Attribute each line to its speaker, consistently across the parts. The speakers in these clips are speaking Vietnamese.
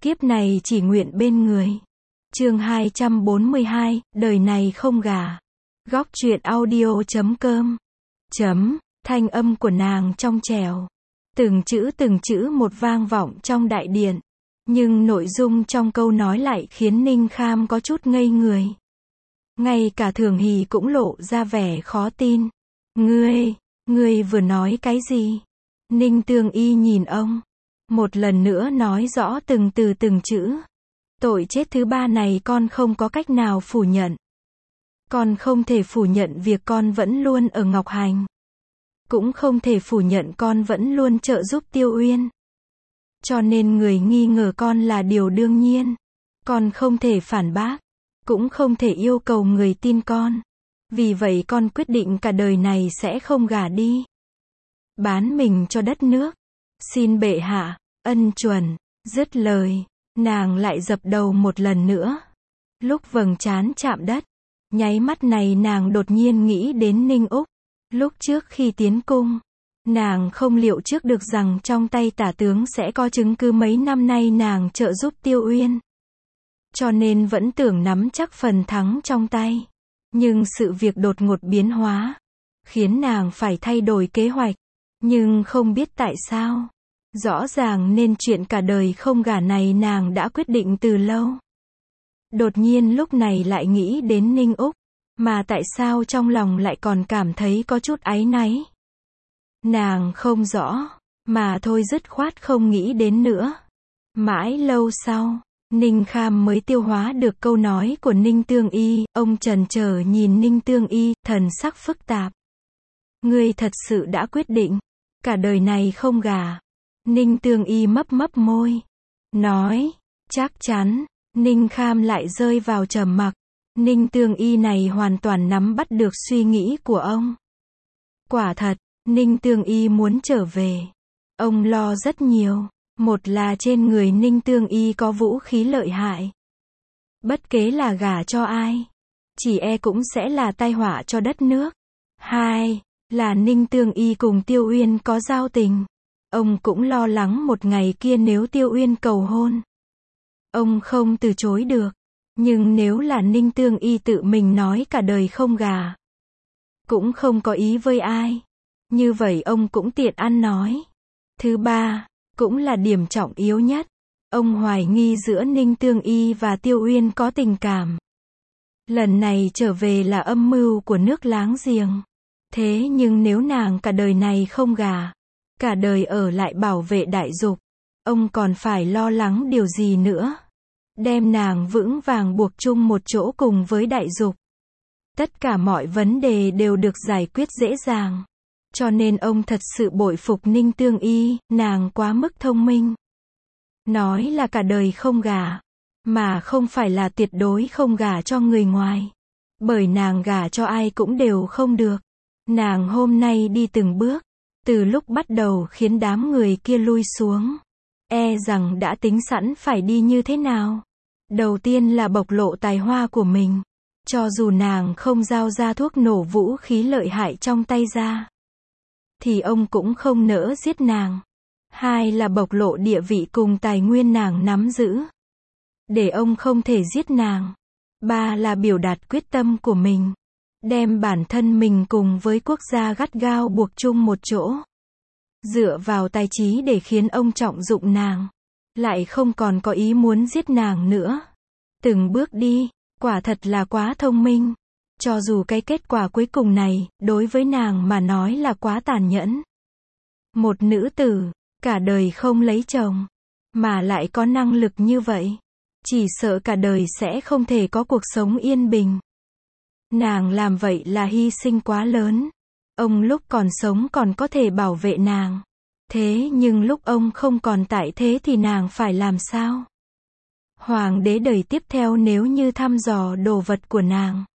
Speaker 1: Kiếp này chỉ nguyện bên người. Chương 242, đời này không gả. Góc truyện audio.com. Thanh âm của nàng trong trẻo. Từng chữ một vang vọng trong đại điện. Nhưng nội dung trong câu nói lại khiến Ninh Kham có chút ngây người. Ngay cả Thường Hỷ cũng lộ ra vẻ khó tin. Ngươi vừa nói cái gì? Ninh Tương Y nhìn ông. Một lần nữa nói rõ từng từ từng chữ. Tội chết thứ ba này con không có cách nào phủ nhận. Con không thể phủ nhận việc con vẫn luôn ở Ngọc Hành. Cũng không thể phủ nhận con vẫn luôn trợ giúp Tiêu Uyên. Cho nên người nghi ngờ con là điều đương nhiên. Con không thể phản bác. Cũng không thể yêu cầu người tin con. Vì vậy con quyết định cả đời này sẽ không gả đi. Bán mình cho đất nước. Xin bệ hạ, ân chuẩn. Dứt lời, nàng lại dập đầu một lần nữa. Lúc vầng trán chạm đất, nháy mắt này nàng đột nhiên nghĩ đến Ninh Úc. Lúc trước khi tiến cung, nàng không liệu trước được rằng trong tay tả tướng sẽ có chứng cứ mấy năm nay nàng trợ giúp Tiêu Uyên. Cho nên vẫn tưởng nắm chắc phần thắng trong tay. Nhưng sự việc đột ngột biến hóa, khiến nàng phải thay đổi kế hoạch. Nhưng không biết tại sao. Rõ ràng nên chuyện cả đời không gả này nàng đã quyết định từ lâu. Đột nhiên lúc này lại nghĩ đến Ninh Úc. Mà tại sao trong lòng lại còn cảm thấy có chút áy náy? Nàng không rõ. Mà thôi dứt khoát không nghĩ đến nữa. Mãi lâu sau, Ninh Kham mới tiêu hóa được câu nói của Ninh Tương Y. Ông chần chờ nhìn Ninh Tương Y, thần sắc phức tạp. Ngươi thật sự đã quyết định, cả đời này không gả. Ninh Tương Y mấp môi. Nói, chắc chắn. Ninh Kham lại rơi vào trầm mặc. Ninh Tương Y này hoàn toàn nắm bắt được suy nghĩ của ông. Quả thật, Ninh Tương Y muốn trở về. Ông lo rất nhiều. Một là trên người Ninh Tương Y có vũ khí lợi hại. Bất kể là gả cho ai, chỉ e cũng sẽ là tai họa cho đất nước. Hai, là Ninh Tương Y cùng Tiêu Uyên có giao tình. Ông cũng lo lắng một ngày kia nếu Tiêu Uyên cầu hôn, ông không từ chối được. Nhưng nếu là Ninh Tương Y tự mình nói cả đời không gả, cũng không có ý với ai, như vậy ông cũng tiện ăn nói. Thứ ba, cũng là điểm trọng yếu nhất, ông hoài nghi giữa Ninh Tương Y và Tiêu Uyên có tình cảm. Lần này trở về là âm mưu của nước láng giềng. Thế nhưng nếu nàng cả đời này không gả, cả đời ở lại bảo vệ đại dục, ông còn phải lo lắng điều gì nữa? Đem nàng vững vàng buộc chung một chỗ cùng với đại dục. Tất cả mọi vấn đề đều được giải quyết dễ dàng. Cho nên ông thật sự bội phục Ninh Tương Y, nàng quá mức thông minh. Nói là cả đời không gả, mà không phải là tuyệt đối không gả cho người ngoài. Bởi nàng gả cho ai cũng đều không được. Nàng hôm nay đi từng bước, từ lúc bắt đầu khiến đám người kia lui xuống. E rằng đã tính sẵn phải đi như thế nào. Đầu tiên là bộc lộ tài hoa của mình. Cho dù nàng không giao ra thuốc nổ vũ khí lợi hại trong tay ra, thì ông cũng không nỡ giết nàng. Hai là bộc lộ địa vị cùng tài nguyên nàng nắm giữ, để ông không thể giết nàng. Ba là biểu đạt quyết tâm của mình. Đem bản thân mình cùng với quốc gia gắt gao buộc chung một chỗ. Dựa vào tài trí để khiến ông trọng dụng nàng. Lại không còn có ý muốn giết nàng nữa. Từng bước đi, quả thật là quá thông minh. Cho dù cái kết quả cuối cùng này, đối với nàng mà nói là quá tàn nhẫn. Một nữ tử, cả đời không lấy chồng, mà lại có năng lực như vậy. Chỉ sợ cả đời sẽ không thể có cuộc sống yên bình. Nàng làm vậy là hy sinh quá lớn. Ông lúc còn sống còn có thể bảo vệ nàng. Thế nhưng lúc ông không còn tại thế thì nàng phải làm sao? Hoàng đế đời tiếp theo nếu như thăm dò đồ vật của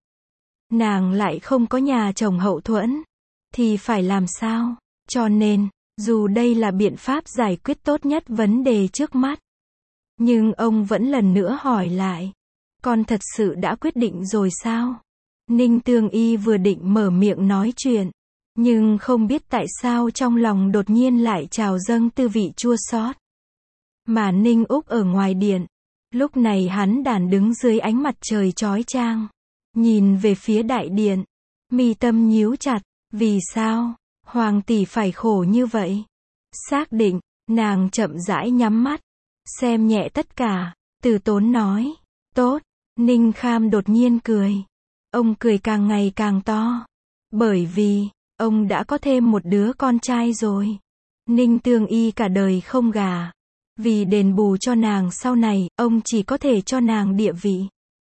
Speaker 1: nàng lại không có nhà chồng hậu thuẫn, thì phải làm sao? Cho nên, dù đây là biện pháp giải quyết tốt nhất vấn đề trước mắt, nhưng ông vẫn lần nữa hỏi lại. Con thật sự đã quyết định rồi sao? Ninh Tương Y vừa định mở miệng nói chuyện, nhưng không biết tại sao trong lòng đột nhiên lại trào dâng tư vị chua xót. Mà Ninh Úc ở ngoài điện. Lúc này hắn đàn đứng dưới ánh mặt trời chói chang. Nhìn về phía đại điện. Mi tâm nhíu chặt. Vì sao? Hoàng tỷ phải khổ như vậy. Xác định, nàng chậm rãi nhắm mắt. Xem nhẹ tất cả. Từ Tốn nói. Tốt. Ninh Kham đột nhiên cười. Ông cười càng ngày càng to. Bởi vì, ông đã có thêm một đứa con trai rồi. Ninh Tương Y cả đời không gả. Vì đền bù cho nàng sau này, ông chỉ có thể cho nàng địa vị.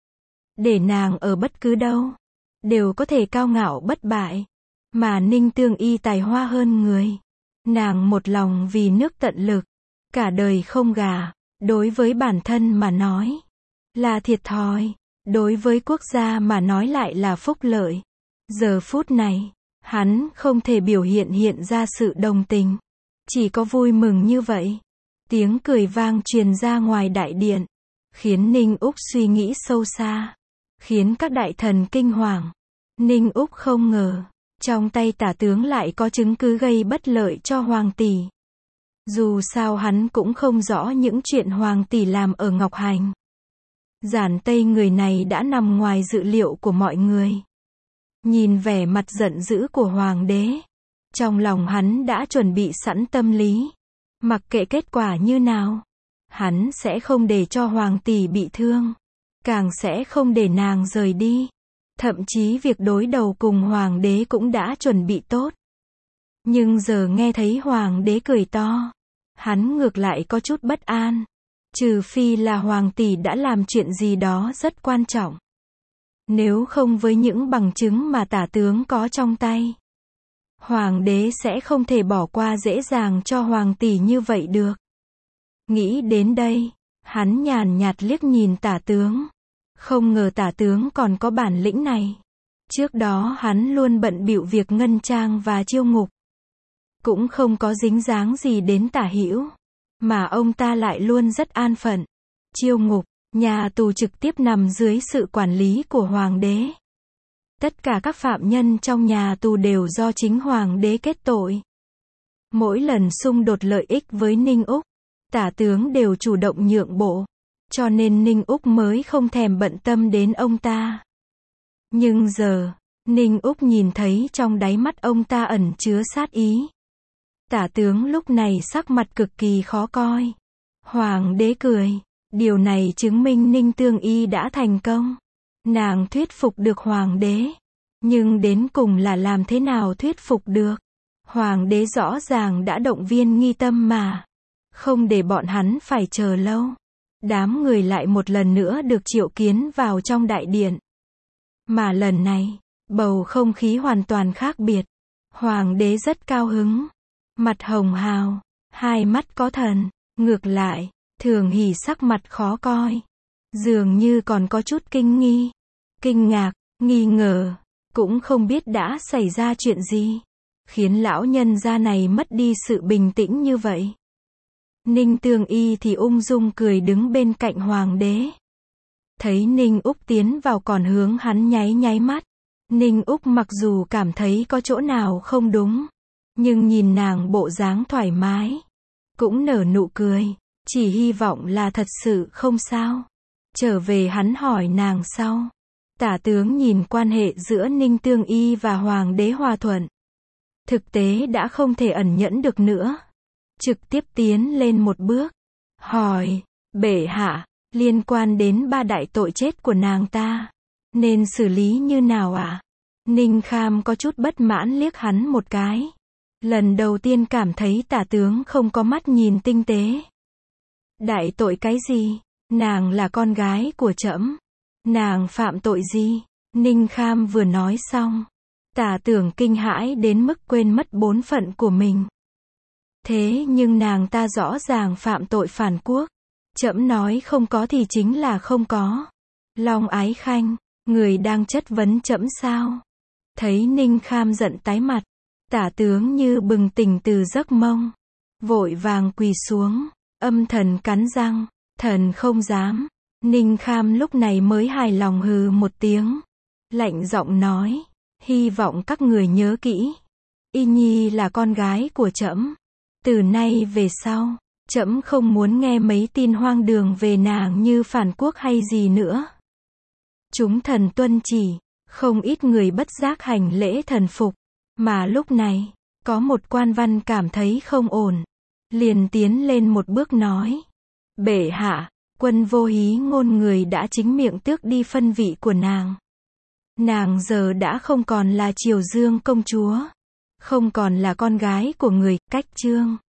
Speaker 1: Để nàng ở bất cứ đâu, đều có thể cao ngạo bất bại. Mà Ninh Tương Y tài hoa hơn người. Nàng một lòng vì nước tận lực. Cả đời không gả. Đối với bản thân mà nói là thiệt thòi. Đối với quốc gia mà nói lại là phúc lợi. Giờ phút này, hắn không thể biểu hiện ra sự đồng tình. Chỉ có vui mừng như vậy. Tiếng cười vang truyền ra ngoài đại điện. Khiến Ninh Úc suy nghĩ sâu xa. Khiến các đại thần kinh hoàng. Ninh Úc không ngờ. Trong tay tả tướng lại có chứng cứ gây bất lợi cho Hoàng tỷ. Dù sao hắn cũng không rõ những chuyện Hoàng tỷ làm ở Ngọc Hành. Giản Tây người này đã nằm ngoài dự liệu của mọi người. Nhìn vẻ mặt giận dữ của Hoàng đế. Trong lòng hắn đã chuẩn bị sẵn tâm lý. Mặc kệ kết quả như nào. Hắn sẽ không để cho Hoàng tỷ bị thương. Càng sẽ không để nàng rời đi. Thậm chí việc đối đầu cùng Hoàng đế cũng đã chuẩn bị tốt. Nhưng giờ nghe thấy Hoàng đế cười to. Hắn ngược lại có chút bất an. Trừ phi là Hoàng tỷ đã làm chuyện gì đó rất quan trọng. Nếu không với những bằng chứng mà tả tướng có trong tay. Hoàng đế sẽ không thể bỏ qua dễ dàng cho Hoàng tỷ như vậy được. Nghĩ đến đây, hắn nhàn nhạt liếc nhìn tả tướng. Không ngờ tả tướng còn có bản lĩnh này. Trước đó hắn luôn bận bịu việc ngân trang và chiêu ngục. Cũng không có dính dáng gì đến Tả Hữu. Mà ông ta lại luôn rất an phận. Chiêu ngục, nhà tù trực tiếp nằm dưới sự quản lý của Hoàng đế. Tất cả các phạm nhân trong nhà tù đều do chính Hoàng đế kết tội. Mỗi lần xung đột lợi ích với Ninh Úc, tả tướng đều chủ động nhượng bộ. Cho nên Ninh Úc mới không thèm bận tâm đến ông ta. Nhưng giờ, Ninh Úc nhìn thấy trong đáy mắt ông ta ẩn chứa sát ý. Tả tướng lúc này sắc mặt cực kỳ khó coi. Hoàng đế cười. Điều này chứng minh Ninh Tương Y đã thành công. Nàng thuyết phục được Hoàng đế. Nhưng đến cùng là làm thế nào thuyết phục được? Hoàng đế rõ ràng đã động viên Nghi Tâm mà. Không để bọn hắn phải chờ lâu. Đám người lại một lần nữa được triệu kiến vào trong đại điện. Mà lần này, bầu không khí hoàn toàn khác biệt. Hoàng đế rất cao hứng. Mặt hồng hào, hai mắt có thần. Ngược lại, Thường Hỷ sắc mặt khó coi. Dường như còn có chút kinh nghi, kinh ngạc, nghi ngờ. Cũng không biết đã xảy ra chuyện gì. Khiến lão nhân gia này mất đi sự bình tĩnh như vậy. Ninh Tương Y thì ung dung cười đứng bên cạnh Hoàng đế. Thấy Ninh Úc tiến vào còn hướng hắn nháy nháy mắt. Ninh Úc mặc dù cảm thấy có chỗ nào không đúng. Nhưng nhìn nàng bộ dáng thoải mái. Cũng nở nụ cười. Chỉ hy vọng là thật sự không sao. Trở về hắn hỏi nàng sau. Tả tướng nhìn quan hệ giữa Ninh Tương Y và Hoàng đế hòa thuận. Thực tế đã không thể ẩn nhẫn được nữa. Trực tiếp tiến lên một bước. Hỏi, bệ hạ, liên quan đến 3 đại tội chết của nàng ta. Nên xử lý như nào ạ? Ninh Kham có chút bất mãn liếc hắn một cái. Lần đầu tiên cảm thấy tả tướng không có mắt nhìn tinh tế. Đại tội cái gì? Nàng là con gái của trẫm. Nàng phạm tội gì? Ninh Kham vừa nói xong. Tả tưởng kinh hãi đến mức quên mất bổn phận của mình. Thế nhưng nàng ta rõ ràng phạm tội phản quốc. Trẫm nói không có thì chính là không có. Long Ái Khanh, người đang chất vấn trẫm sao? Thấy Ninh Kham giận tái mặt. Tả tướng như bừng tỉnh từ giấc mông. Vội vàng quỳ xuống. Âm thần cắn răng. Thần không dám. Ninh Kham lúc này mới hài lòng hừ một tiếng. Lạnh giọng nói. Hy vọng các người nhớ kỹ. Y Nhi là con gái của trẫm. Từ nay về sau, Trẫm không muốn nghe mấy tin hoang đường về nàng như phản quốc hay gì nữa. Chúng thần tuân chỉ, không ít người bất giác hành lễ thần phục. Mà lúc này, có một quan văn cảm thấy không ổn. Liền tiến lên một bước nói. Bệ hạ, Quân Vô Hí Ngôn người đã chính miệng tước đi phân vị của nàng. Nàng giờ đã không còn là Triều Dương công chúa. Không còn là con gái của người, cách Trương.